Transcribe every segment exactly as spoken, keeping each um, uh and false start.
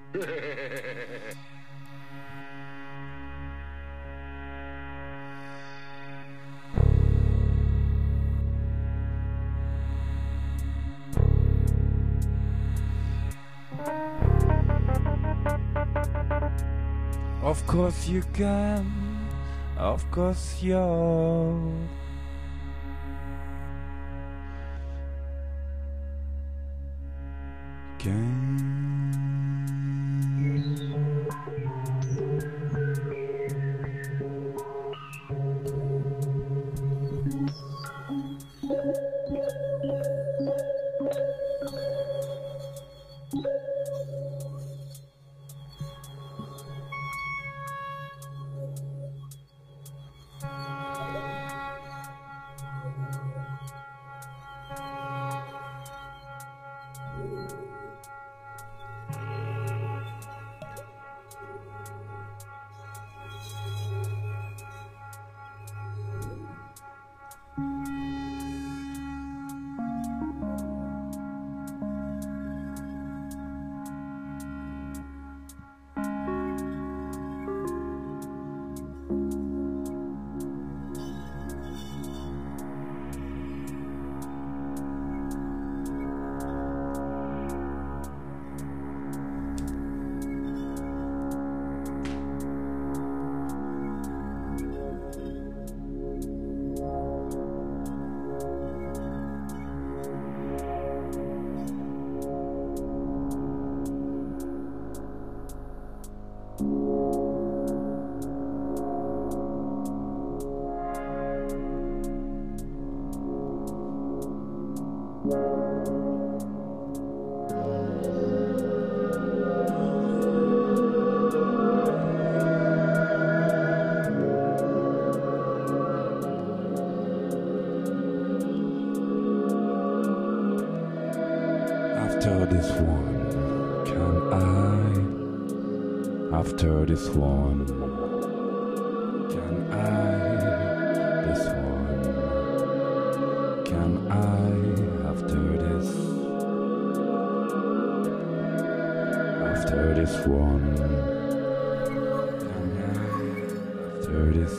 Of course you can, of course you can. After this one, can I? After this one, can I? This one, can I? After this, after this one, can I? After this,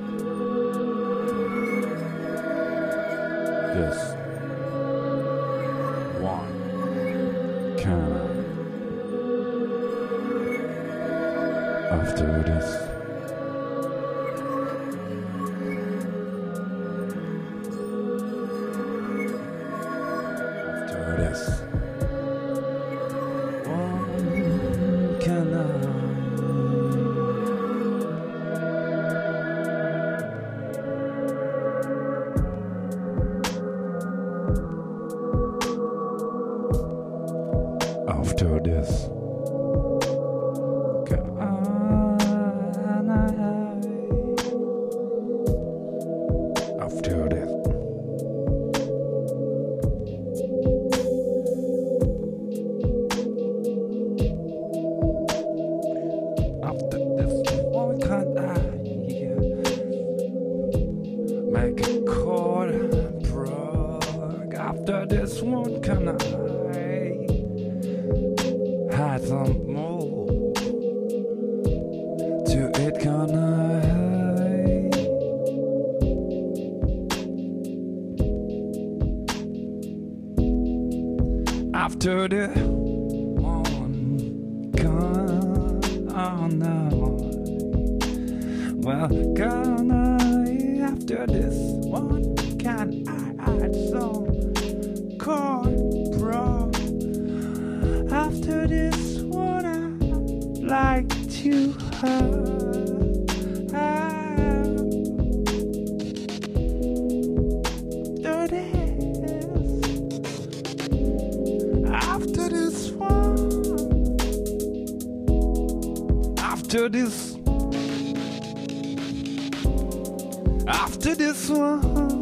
this one. Can I? After this, after this, one can I? After this, can I? After this, after this, what can I make a chord prog? After this one, can I? Had some more to it, can I? After the one, can I? Well, can I? After this one, can I add some chord pro? After this one, I like to have. After this, after this one, after this, after this one,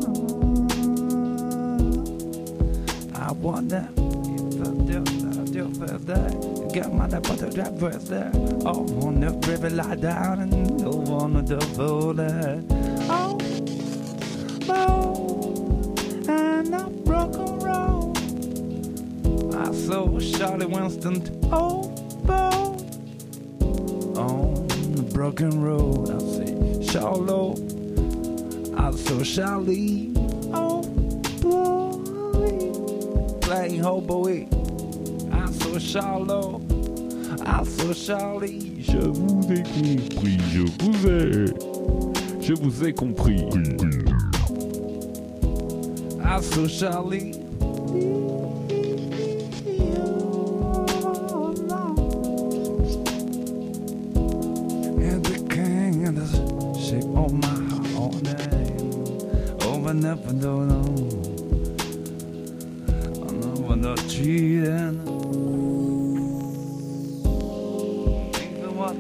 I wonder if I do, I do first there. Got my butter drop first there. Oh, on the river lie down and go on the boat. Oh, oh, and I broke a road. I saw Charlie Winston. Oh, oh. rock and roll. I say, shallow, I so Charlie. Oh boy, playing hoboe. I so shallow, I so Charlie. Je vous ai compris, je vous ai, je vous ai compris. I so Charlie. Never know, no. I'm not cheating. Even what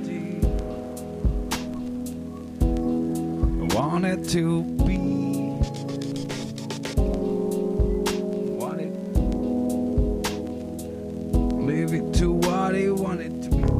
I wanted to be. Wanted. Leave it to what he wanted to be.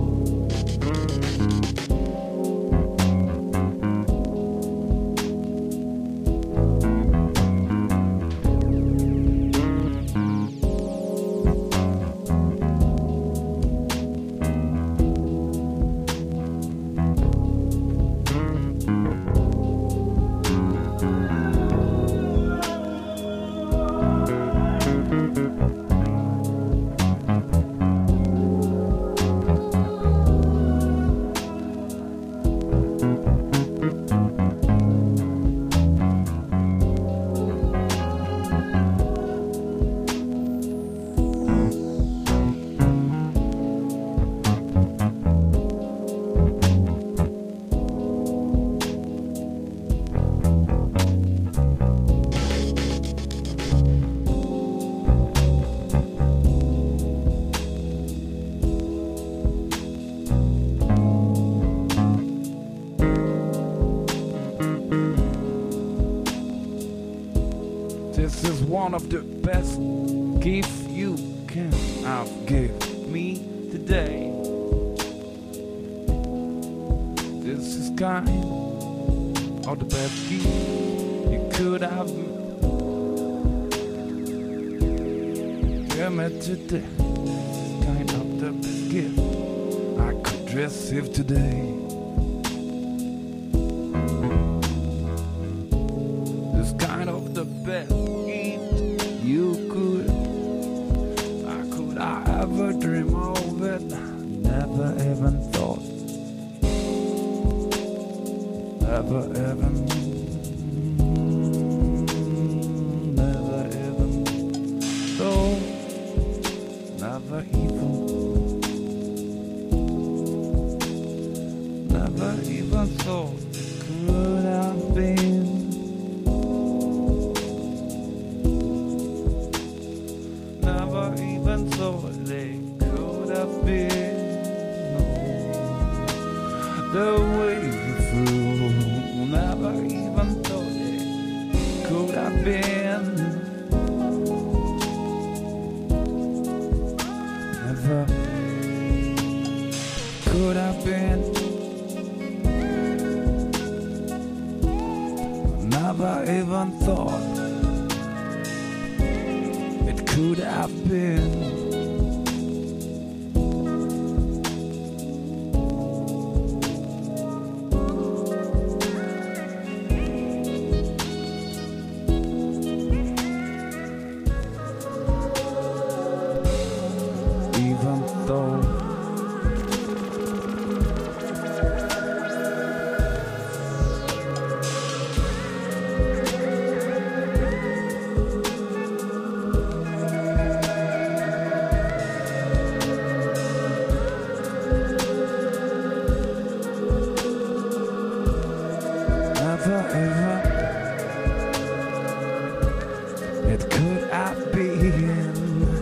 This is one of the best gifts you can have give me today. This is kind of the best gift you could have give me today. This is kind of the best gift I could receive today. This kind of the best gift you could, I could I ever dream of it. Never even thought, never even, never even thought, never even, never even thought could have been. Never even thought they could have been. No. The way you flew, never even thought they could have been. Never could have been. Never even thought could have been. Even though forever, it could have been.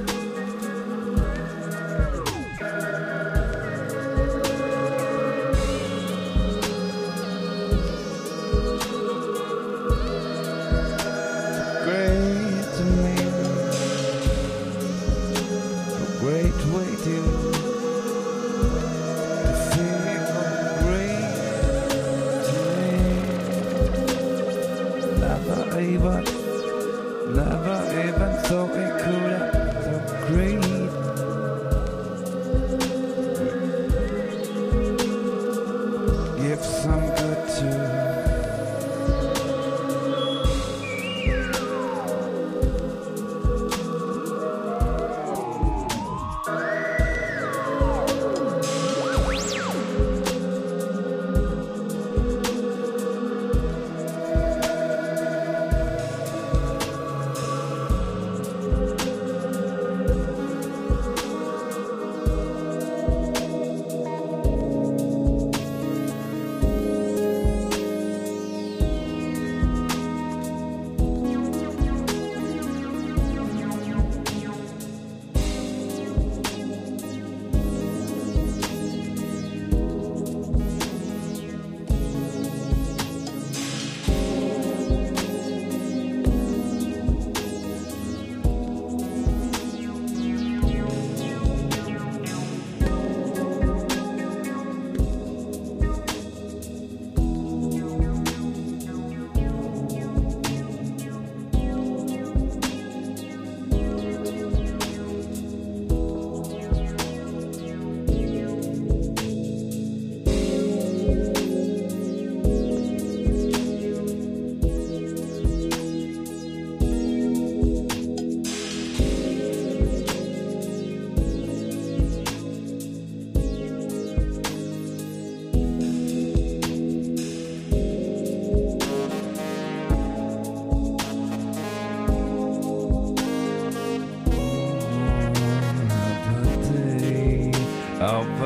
So great to me, a great way to Even, never even thought it could have been so great. Give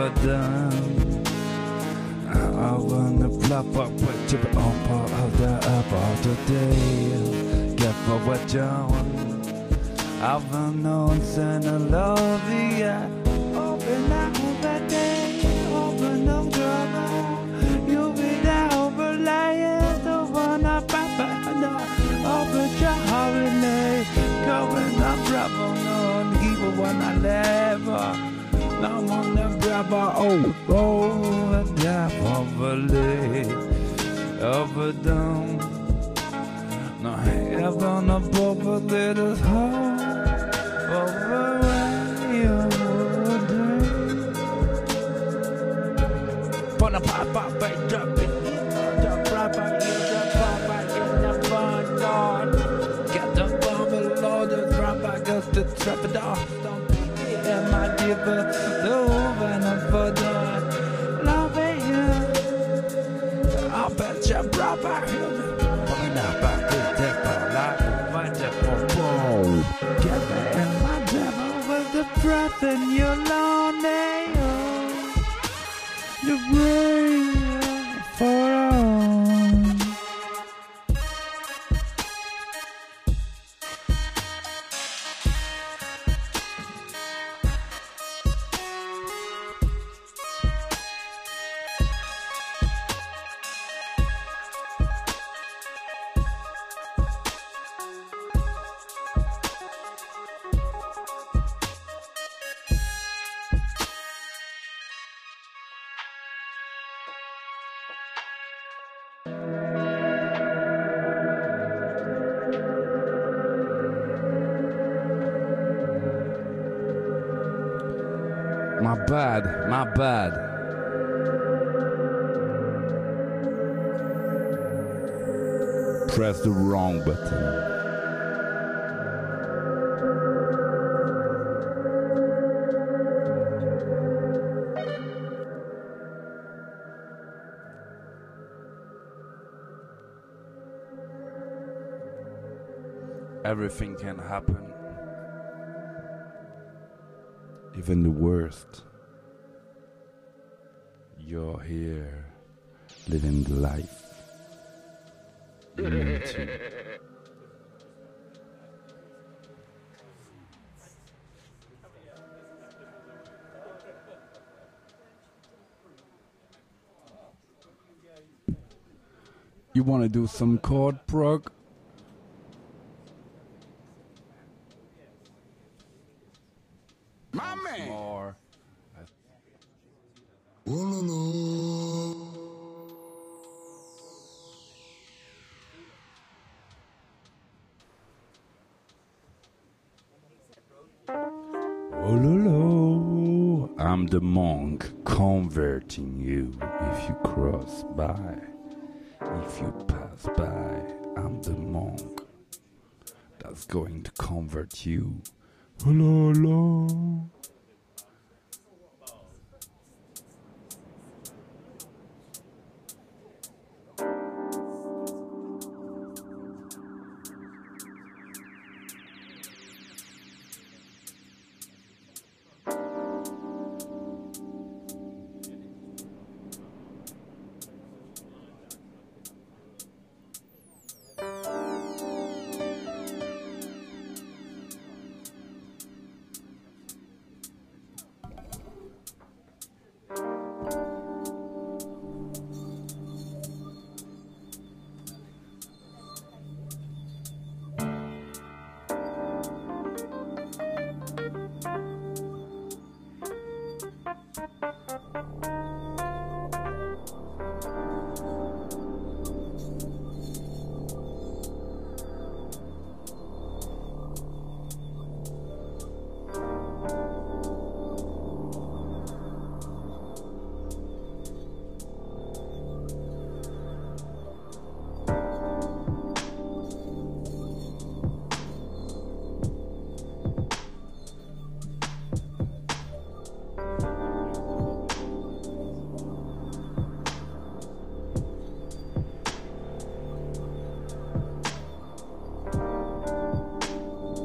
never done. I wanna flop up with you on part of the about today. Get for what you want. I've known sin and love, yeah. Open up that day, open up trouble. You'll be there overlaying the one up, open your holiday. Going up, trouble, no, give a one I never. Now I'm on the grabber, oh, oh, the definitely overdone. Now heaven above a little heart, over where Put a pop up, I drop it, the rapper, you the papa in the front yard. Get the bubble, load the rapper, goes to trap it off. And my deeper, the oven of the love you. I bet you brought back here. Pulling up back to the depot, like my depot. Get me in my devil with the breath in your lonely. The brain for all. My bad, my bad. Press the wrong button. Everything can happen. Even the worst. You're here, living the life you need to. You want to do some chord prog? My man. More. Oh, lo, lo. I'm the monk converting you if you cross by. If you pass by, I'm the monk that's going to convert you. Oh, lo, lo.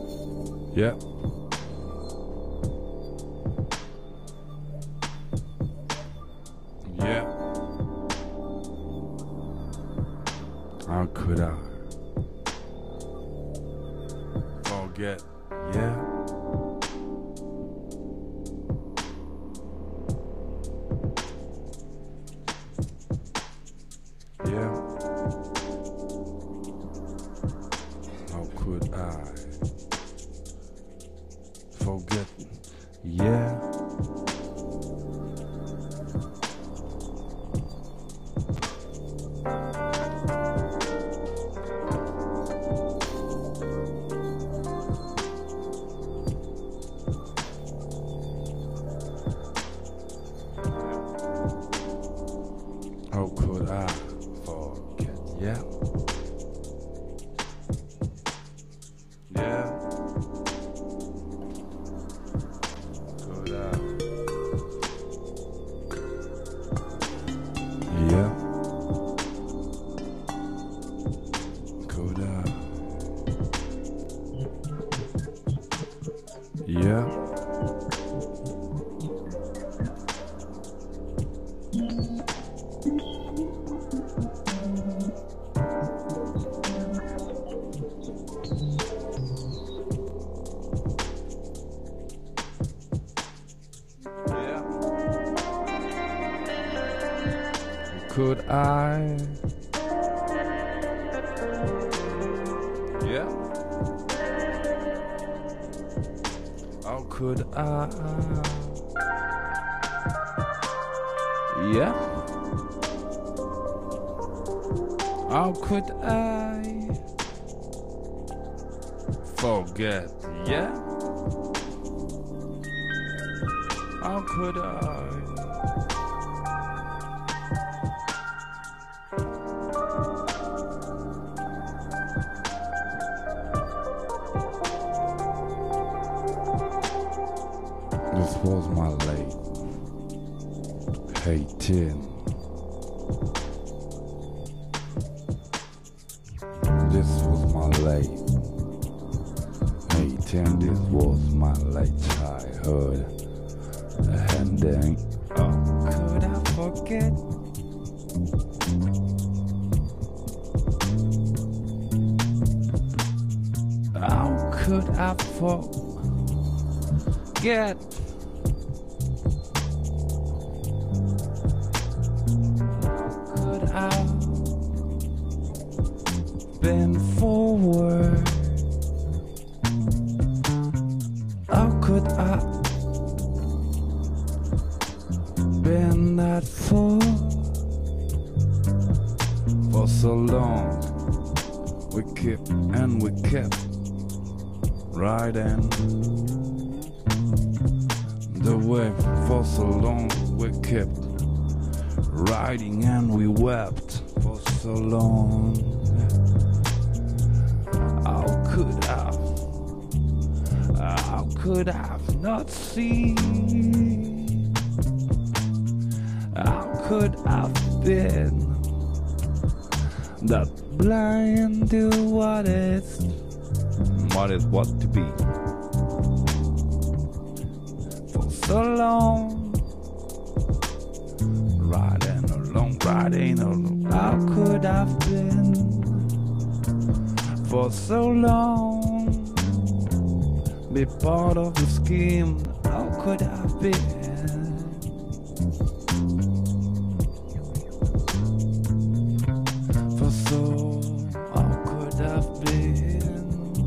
Yeah. forget, yeah. Yeah. How could I forget, yeah. How could I forget? Yeah. Yeah. Could I? Yeah. Could I? Yeah. Could I? Yeah. How could I? Yeah. How could I forget? Yeah. How could I? This was my late eighteen. This was my late eighteen. This was my late childhood. And then, oh, could I forget? How could I forget? Been forward. How could I been that far for so long? We kept and we kept riding the way for so long. We kept riding and we wept for so long. How could I, how could I not see? How could I have been that blind to what is, what is what to be? For so long, riding along, riding along. How could I have been? For so long, be part of the scheme. How could I have been? For so, how could I have been?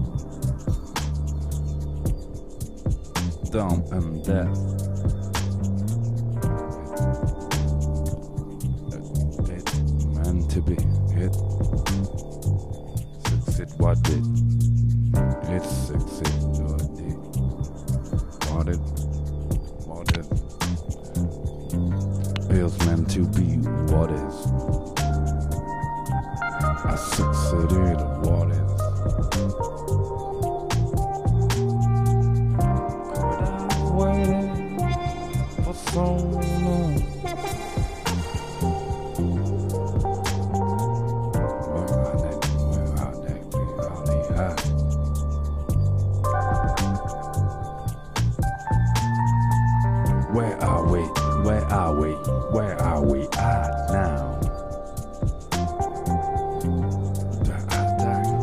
Dumb and deaf. It's meant to be. It. Succeed what did it succeed what did what it what it feels meant to be what is. I succeeded what is. Could I waited for so long? Where are we? Where are we? Where are we at now?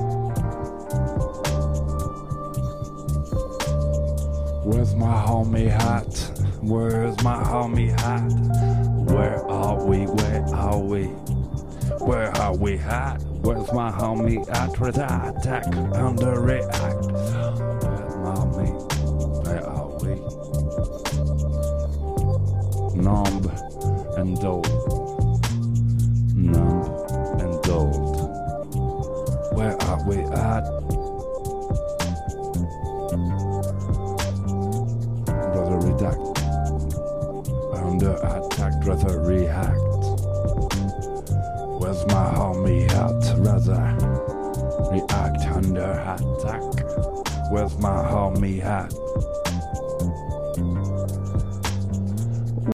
Where's my homie hat? Where's my homie hat? Where are we? Where are we? Where are we at? Where's my homie at? Where's that attack? Under react. Where's my homie? Where are we? Numb and dull. Numb and dulled. Where are we at? Brother redact. Under attack, brother react. Where's my homie at? Rather react under attack. Where's my homie at?